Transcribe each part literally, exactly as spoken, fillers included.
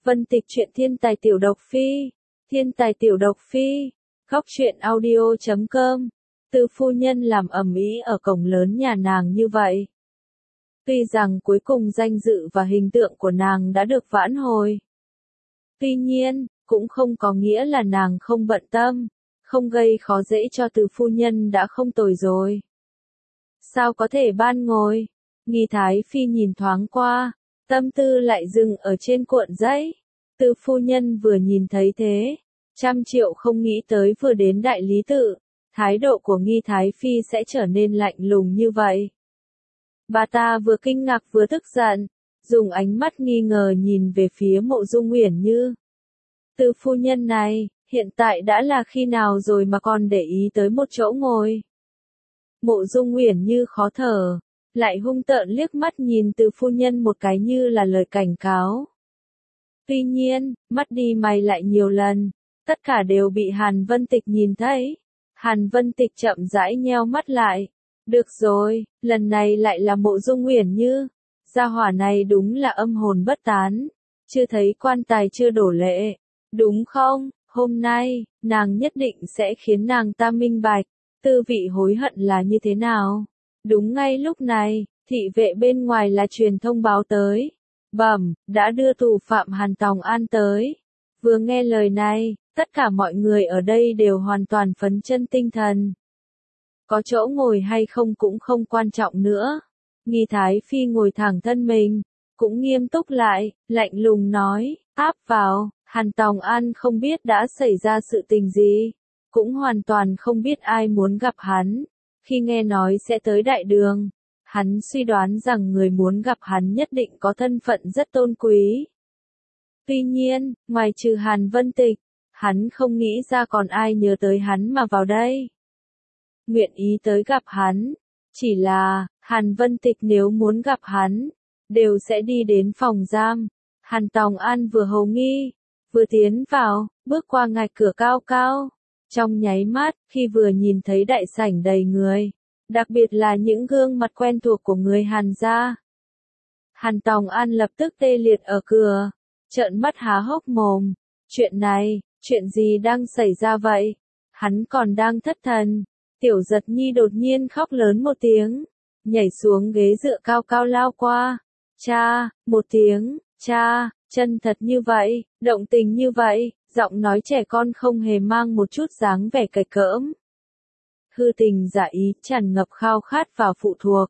Vân Tịch truyện thiên tài tiểu độc phi, thiên tài tiểu độc phi, góc truyện audio chấm com. Từ phu nhân làm ầm ĩ ở cổng lớn nhà nàng như vậy. Tuy rằng cuối cùng danh dự và hình tượng của nàng đã được vãn hồi. Tuy nhiên, cũng không có nghĩa là nàng không bận tâm, không gây khó dễ cho từ phu nhân đã không tồi rồi. Sao có thể ban ngồi? Nghi Thái Phi nhìn thoáng qua, tâm tư lại dừng ở trên cuộn giấy. Từ phu nhân vừa nhìn thấy thế, trăm triệu không nghĩ tới vừa đến đại lý tự, thái độ của Nghi Thái Phi sẽ trở nên lạnh lùng như vậy. Bà ta vừa kinh ngạc vừa tức giận, dùng ánh mắt nghi ngờ nhìn về phía Mộ Dung Uyển Như. Từ phu nhân này, hiện tại đã là khi nào rồi mà còn để ý tới một chỗ ngồi. Mộ Dung Uyển Như khó thở, lại hung tợn liếc mắt nhìn từ phu nhân một cái như là lời cảnh cáo. Tuy nhiên, mắt đi mày lại nhiều lần, tất cả đều bị Hàn Vân Tịch nhìn thấy. Hàn Vân Tịch chậm rãi nheo mắt lại. Được rồi, lần này lại là Mộ Dung Uyển Như. Gia hỏa này đúng là âm hồn bất tán. Chưa thấy quan tài chưa đổ lệ. Đúng không? Hôm nay, nàng nhất định sẽ khiến nàng ta minh bạch, tư vị hối hận là như thế nào. Đúng ngay lúc này, thị vệ bên ngoài là truyền thông báo tới. Bẩm, đã đưa tù phạm Hàn Tòng An tới. Vừa nghe lời này, tất cả mọi người ở đây đều hoàn toàn phấn chân tinh thần. Có chỗ ngồi hay không cũng không quan trọng nữa. Nghi Thái Phi ngồi thẳng thân mình, cũng nghiêm túc lại, lạnh lùng nói, áp vào. Hàn Tòng An không biết đã xảy ra sự tình gì, cũng hoàn toàn không biết ai muốn gặp hắn. Khi nghe nói sẽ tới đại đường, hắn suy đoán rằng người muốn gặp hắn nhất định có thân phận rất tôn quý. Tuy nhiên, ngoài trừ Hàn Vân Tịch, hắn không nghĩ ra còn ai nhớ tới hắn mà vào đây. Nguyện ý tới gặp hắn, chỉ là, Hàn Vân Tịch nếu muốn gặp hắn, đều sẽ đi đến phòng giam. Hàn Tòng An vừa hầu nghi, vừa tiến vào, bước qua ngạch cửa cao cao. Trong nháy mắt, khi vừa nhìn thấy đại sảnh đầy người, đặc biệt là những gương mặt quen thuộc của người Hàn gia, Hàn Tòng An lập tức tê liệt ở cửa, trợn mắt há hốc mồm. Chuyện này, chuyện gì đang xảy ra vậy? Hắn còn đang thất thần. Tiểu Giật Nhi đột nhiên khóc lớn một tiếng, nhảy xuống ghế dựa cao cao lao qua. Cha, một tiếng, cha, chân thật như vậy, động tình như vậy, giọng nói trẻ con không hề mang một chút dáng vẻ cạch cỡm. Hư tình giả ý tràn ngập khao khát và phụ thuộc.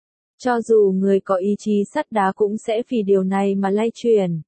Cho dù người có ý chí sắt đá cũng sẽ vì điều này mà lay chuyển.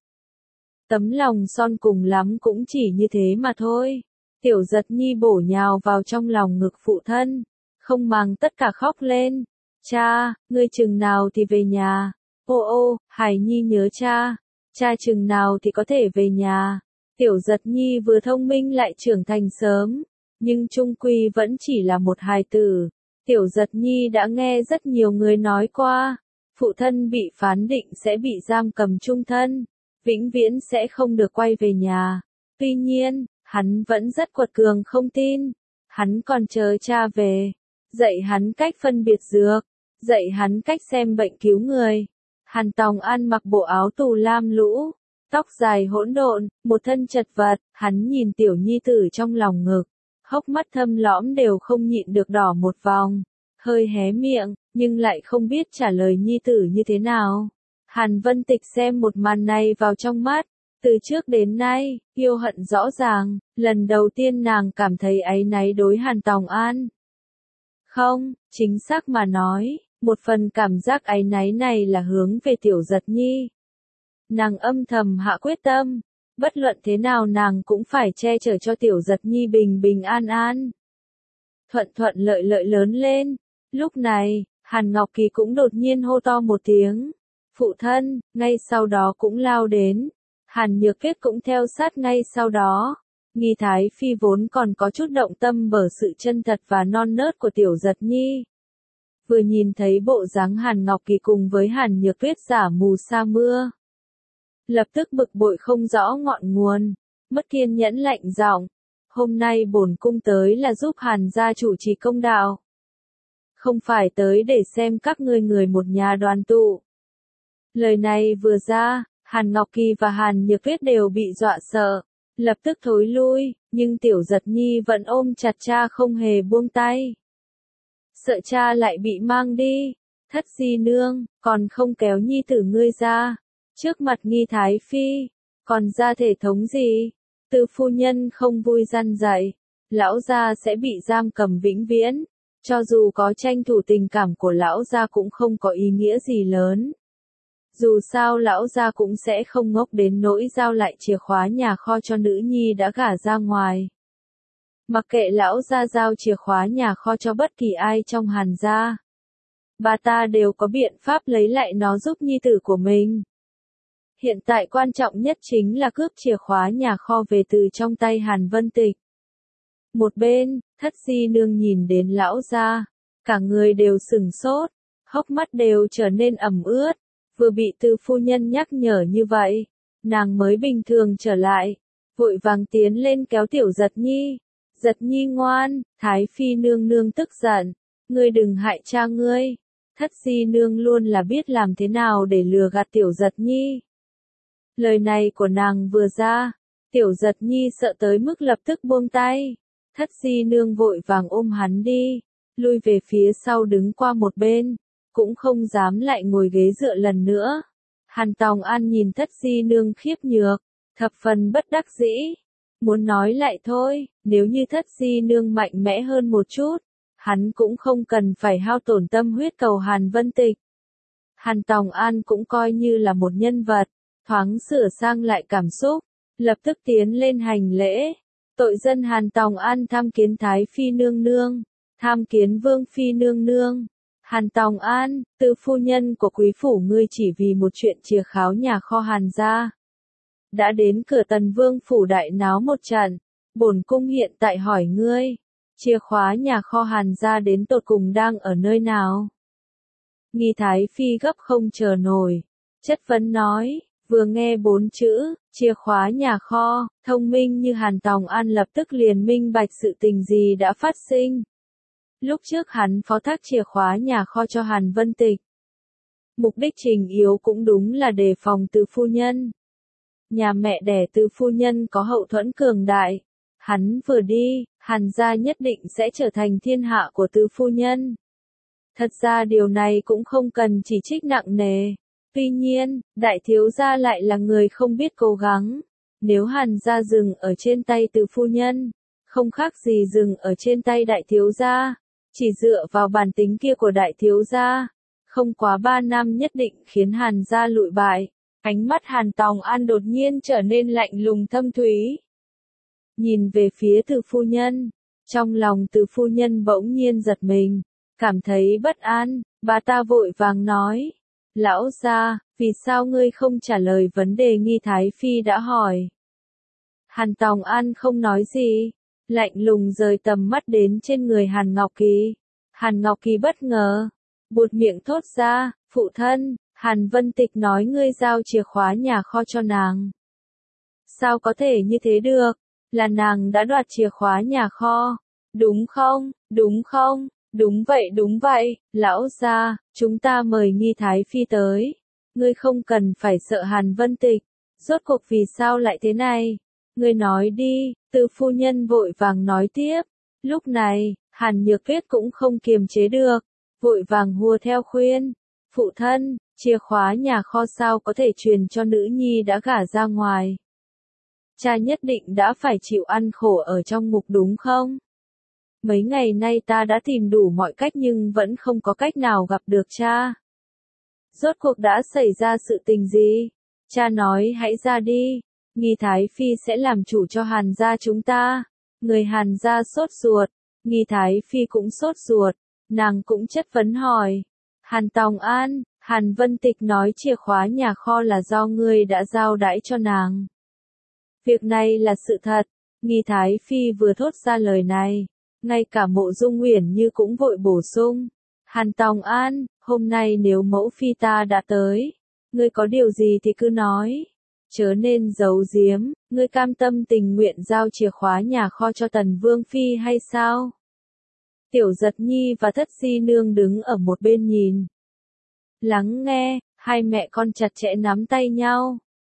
Tấm lòng son cùng lắm cũng chỉ như thế mà thôi. Tiểu Giật Nhi bổ nhào vào trong lòng ngực phụ thân, không màng tất cả khóc lên. Cha, ngươi chừng nào thì về nhà? Ô ô, Hải Nhi nhớ cha. Cha chừng nào thì có thể về nhà? Tiểu Giật Nhi vừa thông minh lại trưởng thành sớm, nhưng chung quy vẫn chỉ là một hài tử. Tiểu Giật Nhi đã nghe rất nhiều người nói qua, phụ thân bị phán định sẽ bị giam cầm chung thân, vĩnh viễn sẽ không được quay về nhà. Tuy nhiên, hắn vẫn rất quật cường không tin. Hắn còn chờ cha về, dạy hắn cách phân biệt dược, dạy hắn cách xem bệnh cứu người. Hàn Tòng An mặc bộ áo tù lam lũ, tóc dài hỗn độn, một thân chật vật, hắn nhìn tiểu nhi tử trong lòng ngực, hốc mắt thâm lõm đều không nhịn được đỏ một vòng, hơi hé miệng, nhưng lại không biết trả lời nhi tử như thế nào. Hàn Vân Tịch xem một màn này vào trong mắt, từ trước đến nay, yêu hận rõ ràng, lần đầu tiên nàng cảm thấy áy náy đối Hàn Tòng An. Không, chính xác mà nói, một phần cảm giác áy náy này là hướng về Tiểu Giật Nhi. Nàng âm thầm hạ quyết tâm, bất luận thế nào nàng cũng phải che chở cho Tiểu Giật Nhi bình bình an an. Thuận thuận lợi lợi lớn lên. Lúc này, Hàn Ngọc Kỳ cũng đột nhiên hô to một tiếng. Phụ thân, ngay sau đó cũng lao đến. Hàn Nhược Tuyết cũng theo sát ngay sau đó. Nghi Thái Phi vốn còn có chút động tâm bởi sự chân thật và non nớt của Tiểu Giật Nhi. Vừa nhìn thấy bộ dáng Hàn Ngọc Kỳ cùng với Hàn Nhược Tuyết giả mù sa mưa, lập tức bực bội không rõ ngọn nguồn, mất kiên nhẫn lạnh giọng. Hôm nay bổn cung tới là giúp Hàn gia chủ trì công đạo. Không phải tới để xem các ngươi người một nhà đoàn tụ. Lời này vừa ra, Hàn Ngọc Kỳ và Hàn Nhược Tuyết đều bị dọa sợ, lập tức thối lui, nhưng Tiểu Giật Nhi vẫn ôm chặt cha không hề buông tay. Sợ cha lại bị mang đi, Thất Di Nương, còn không kéo nhi tử ngươi ra, trước mặt Nghi Thái Phi, còn ra thể thống gì? Từ phu nhân không vui răn dạy, lão gia sẽ bị giam cầm vĩnh viễn, cho dù có tranh thủ tình cảm của lão gia cũng không có ý nghĩa gì lớn. Dù sao lão gia cũng sẽ không ngốc đến nỗi giao lại chìa khóa nhà kho cho nữ nhi đã gả ra ngoài. Mặc kệ lão gia giao chìa khóa nhà kho cho bất kỳ ai trong Hàn gia, bà ta đều có biện pháp lấy lại nó giúp nhi tử của mình. Hiện tại quan trọng nhất chính là cướp chìa khóa nhà kho về từ trong tay Hàn Vân Tịch. Một bên, Thất Di Nương nhìn đến lão gia, cả người đều sừng sốt, hốc mắt đều trở nên ẩm ướt, vừa bị Từ phu nhân nhắc nhở như vậy, nàng mới bình thường trở lại, vội vàng tiến lên kéo Tiểu Giật Nhi. Giật Nhi ngoan, Thái Phi nương nương tức giận, ngươi đừng hại cha ngươi. Thất Di Nương luôn là biết làm thế nào để lừa gạt Tiểu Giật Nhi. Lời này của nàng vừa ra, Tiểu Giật Nhi sợ tới mức lập tức buông tay. Thất Di Nương vội vàng ôm hắn đi, lui về phía sau đứng qua một bên, cũng không dám lại ngồi ghế dựa lần nữa. Hàn Tòng An nhìn Thất Di Nương khiếp nhược, thập phần bất đắc dĩ, muốn nói lại thôi, nếu như Thất Di Nương mạnh mẽ hơn một chút, hắn cũng không cần phải hao tổn tâm huyết cầu Hàn Vân Tịch. Hàn Tòng An cũng coi như là một nhân vật, thoáng sửa sang lại cảm xúc, lập tức tiến lên hành lễ. Tội dân Hàn Tòng An tham kiến Thái Phi nương nương, tham kiến Vương Phi nương nương. Hàn Tòng An, Từ phu nhân của quý phủ ngươi chỉ vì một chuyện chìa kháo nhà kho Hàn gia, đã đến cửa Tần Vương phủ đại náo một trận. Bổn cung hiện tại hỏi ngươi, chìa khóa nhà kho Hàn gia đến tột cùng đang ở nơi nào? Nghi Thái Phi gấp không chờ nổi, chất vấn nói, vừa nghe bốn chữ, chìa khóa nhà kho, thông minh như Hàn Tòng An lập tức liền minh bạch sự tình gì đã phát sinh. Lúc trước hắn phó thác chìa khóa nhà kho cho Hàn Vân Tịch. Mục đích trình yếu cũng đúng là đề phòng Từ phu nhân. Nhà mẹ đẻ Từ phu nhân có hậu thuẫn cường đại. Hắn vừa đi, Hàn gia nhất định sẽ trở thành thiên hạ của Từ phu nhân. Thật ra điều này cũng không cần chỉ trích nặng nề. Tuy nhiên, đại thiếu gia lại là người không biết cố gắng. Nếu Hàn gia dừng ở trên tay Từ phu nhân, không khác gì dừng ở trên tay đại thiếu gia. Chỉ dựa vào bản tính kia của đại thiếu gia, không quá ba năm nhất định khiến Hàn gia lụi bại. Ánh mắt Hàn Tòng An đột nhiên trở nên lạnh lùng thâm thúy. Nhìn về phía Từ phu nhân, trong lòng Từ phu nhân bỗng nhiên giật mình, cảm thấy bất an, bà ta vội vàng nói, lão gia, vì sao ngươi không trả lời vấn đề Nghi Thái Phi đã hỏi? Hàn Tòng An không nói gì, lạnh lùng rời tầm mắt đến trên người Hàn Ngọc Kỳ. Hàn Ngọc Kỳ bất ngờ, buột miệng thốt ra, phụ thân, Hàn Vân Tịch nói ngươi giao chìa khóa nhà kho cho nàng. Sao có thể như thế được? Là nàng đã đoạt chìa khóa nhà kho, đúng không, đúng không, đúng vậy đúng vậy, lão gia, chúng ta mời Nghi Thái Phi tới, ngươi không cần phải sợ Hàn Vân Tịch, rốt cuộc vì sao lại thế này, ngươi nói đi. Từ phu nhân vội vàng nói tiếp, lúc này, Hàn Nhược Tuyết cũng không kiềm chế được, vội vàng hùa theo khuyên, phụ thân, chìa khóa nhà kho sao có thể truyền cho nữ nhi đã gả ra ngoài. Cha nhất định đã phải chịu ăn khổ ở trong ngục đúng không? Mấy ngày nay ta đã tìm đủ mọi cách nhưng vẫn không có cách nào gặp được cha. Rốt cuộc đã xảy ra sự tình gì? Cha nói hãy ra đi, Nghi Thái Phi sẽ làm chủ cho Hàn gia chúng ta. Người Hàn gia sốt ruột, Nghi Thái Phi cũng sốt ruột, nàng cũng chất vấn hỏi. Hàn Tòng An, Hàn Vân Tịch nói chìa khóa nhà kho là do ngươi đã giao đãi cho nàng. Việc này là sự thật. Nghi Thái Phi vừa thốt ra lời này, ngay cả Mộ Dung Uyển Như cũng vội bổ sung. Hàn Tòng An, hôm nay nếu mẫu phi ta đã tới, ngươi có điều gì thì cứ nói. Chớ nên giấu giếm, ngươi cam tâm tình nguyện giao chìa khóa nhà kho cho Tần Vương Phi hay sao? Tiểu Giật Nhi và Thất Di Nương đứng ở một bên nhìn. Lắng nghe, hai mẹ con chặt chẽ nắm tay nhau.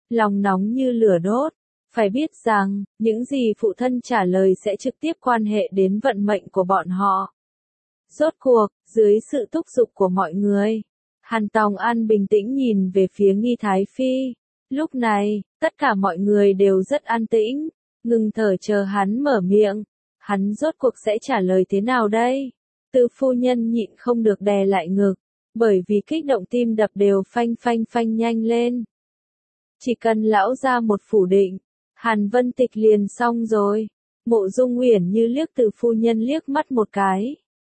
lòng nóng như lửa đốt. Phải biết rằng, những gì phụ thân trả lời sẽ trực tiếp quan hệ đến vận mệnh của bọn họ. Rốt cuộc, dưới sự thúc giục của mọi người, Hàn Tòng An bình tĩnh nhìn về phía Nghi Thái Phi. Lúc này, tất cả mọi người đều rất an tĩnh, ngừng thở chờ hắn mở miệng. Hắn rốt cuộc sẽ trả lời thế nào đây? Từ phu nhân nhịn không được đè lại ngực, bởi vì kích động tim đập đều phanh phanh phanh nhanh lên. Chỉ cần lão ra một phủ định, Hàn Vân Tịch liền xong rồi. Mộ Dung Uyển Như liếc Từ phu nhân liếc mắt một cái.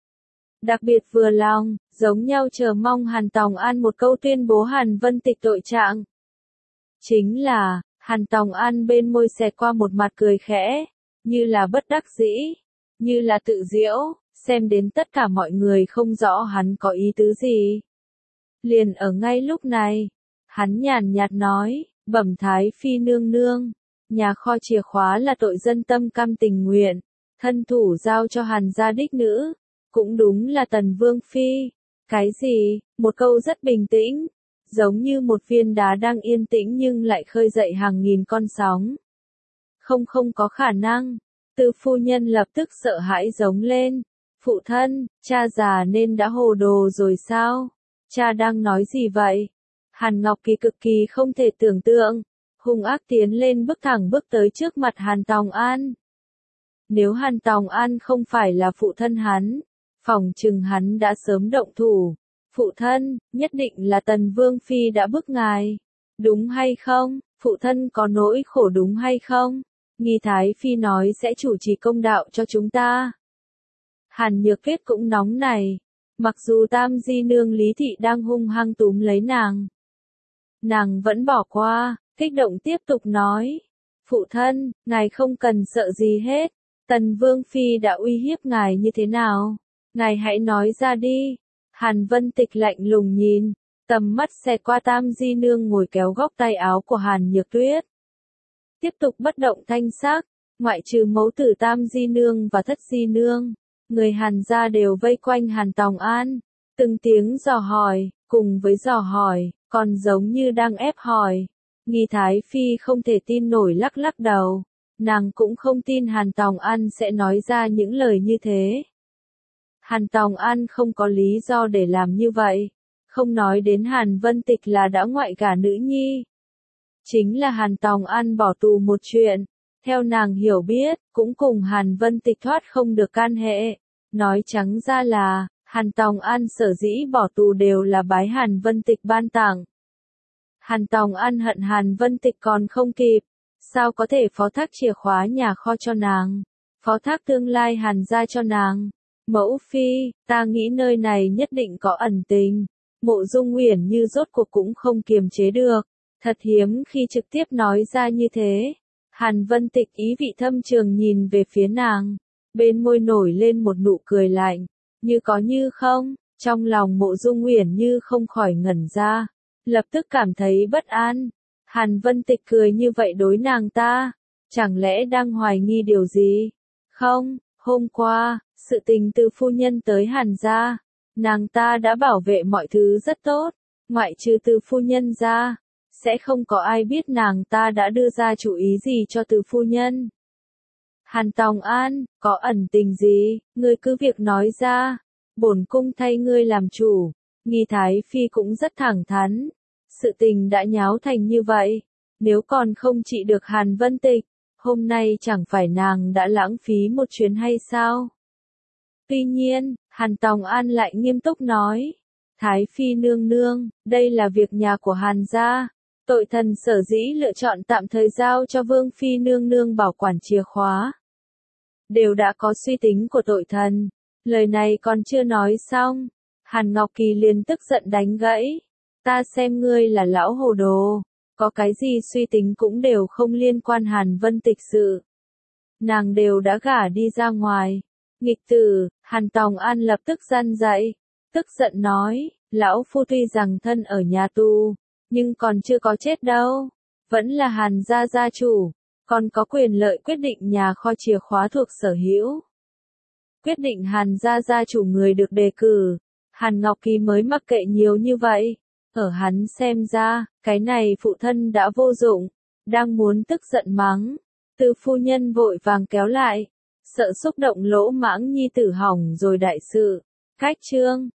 Đặc biệt vừa lòng, giống nhau chờ mong Hàn Tòng An một câu tuyên bố Hàn Vân Tịch tội trạng. Chính là, Hàn Tòng An bên môi xẹt qua một mặt cười khẽ, như là bất đắc dĩ, như là tự giễu, xem đến tất cả mọi người không rõ hắn có ý tứ gì. Liền ở ngay lúc này, hắn nhàn nhạt nói, bẩm Thái Phi nương nương, nhà kho chìa khóa là tội dân tâm cam tình nguyện, thân thủ giao cho Hàn gia đích nữ, cũng đúng là Tần Vương Phi. Cái gì? Một câu rất bình tĩnh, giống như một viên đá đang yên tĩnh nhưng lại khơi dậy hàng nghìn con sóng. Không không có khả năng. Từ phu nhân lập tức sợ hãi giống lên. Phụ thân, cha già nên đã hồ đồ rồi sao? Cha đang nói gì vậy? Hàn Ngọc Kỳ cực kỳ không thể tưởng tượng, hung ác tiến lên bước thẳng bước tới trước mặt Hàn Tòng An. Nếu Hàn Tòng An không phải là phụ thân hắn, phỏng chừng hắn đã sớm động thủ. Phụ thân, nhất định là Tần Vương Phi đã bức ngài. Đúng hay không? Phụ thân có nỗi khổ đúng hay không? Nghi Thái Phi nói sẽ chủ trì công đạo cho chúng ta. Hàn Nhược Kết cũng nóng này. Mặc dù Tam Di Nương Lý Thị đang hung hăng túm lấy nàng, nàng vẫn bỏ qua, kích động tiếp tục nói. Phụ thân, ngài không cần sợ gì hết. Tần Vương Phi đã uy hiếp ngài như thế nào? Ngài hãy nói ra đi. Hàn Vân Tịch lạnh lùng nhìn, tầm mắt xẹt qua Tam Di Nương ngồi kéo góc tay áo của Hàn Nhược Tuyết. Tiếp tục bất động thanh sắc, ngoại trừ mẫu tử Tam Di Nương và Thất Di Nương, người Hàn gia đều vây quanh Hàn Tòng An, từng tiếng dò hỏi, cùng với dò hỏi, còn giống như đang ép hỏi. Nghi Thái Phi không thể tin nổi lắc lắc đầu, nàng cũng không tin Hàn Tòng An sẽ nói ra những lời như thế. Hàn Tòng An không có lý do để làm như vậy, không nói đến Hàn Vân Tịch là đã ngoại gả nữ nhi. Chính là Hàn Tòng An bỏ tù một chuyện, theo nàng hiểu biết, cũng cùng Hàn Vân Tịch thoát không được can hệ. Nói trắng ra là, Hàn Tòng An sở dĩ bỏ tù đều là bái Hàn Vân Tịch ban tặng. Hàn Tòng An hận Hàn Vân Tịch còn không kịp, sao có thể phó thác chìa khóa nhà kho cho nàng, phó thác tương lai Hàn gia cho nàng. Mẫu Phi, ta nghĩ nơi này nhất định có ẩn tình. Mộ Dung Uyển Như rốt cuộc cũng không kiềm chế được, thật hiếm khi trực tiếp nói ra như thế. Hàn Vân Tịch ý vị thâm trường nhìn về phía nàng, bên môi nổi lên một nụ cười lạnh, như có như không, trong lòng Mộ Dung Uyển Như không khỏi ngẩn ra, lập tức cảm thấy bất an. Hàn Vân Tịch cười như vậy đối nàng ta, chẳng lẽ đang hoài nghi điều gì? Không, hôm qua, sự tình từ phu nhân tới Hàn gia, nàng ta đã bảo vệ mọi thứ rất tốt, ngoại trừ từ phu nhân ra, sẽ không có ai biết nàng ta đã đưa ra chủ ý gì cho từ phu nhân. Hàn Tòng An, có ẩn tình gì, ngươi cứ việc nói ra, bổn cung thay ngươi làm chủ. Nghi Thái Phi cũng rất thẳng thắn, sự tình đã nháo thành như vậy, nếu còn không trị được Hàn Vân Tịch, hôm nay chẳng phải nàng đã lãng phí một chuyến hay sao? Tuy nhiên, Hàn Tòng An lại nghiêm túc nói, Thái Phi nương nương, đây là việc nhà của Hàn gia, tội thần sở dĩ lựa chọn tạm thời giao cho Vương Phi nương nương bảo quản chìa khóa. Đều đã có suy tính của tội thần, lời này còn chưa nói xong, Hàn Ngọc Kỳ liền tức giận đánh gãy, ta xem ngươi là lão hồ đồ, có cái gì suy tính cũng đều không liên quan Hàn Vân Tịch sự. Nàng đều đã gả đi ra ngoài. Nghịch tử, Hàn Tòng An lập tức răn dậy, tức giận nói, lão phu tuy rằng thân ở nhà tù, nhưng còn chưa có chết đâu, vẫn là Hàn gia gia chủ, còn có quyền lợi quyết định nhà kho chìa khóa thuộc sở hữu. Quyết định Hàn gia gia chủ người được đề cử, Hàn Ngọc Kỳ mới mắc kệ nhiều như vậy, Ở hắn xem ra, cái này phụ thân đã vô dụng, đang muốn tức giận mắng. Từ phu nhân vội vàng kéo lại, sợ xúc động lỗ mãng nhi tử hỏng rồi đại sự. Cách chương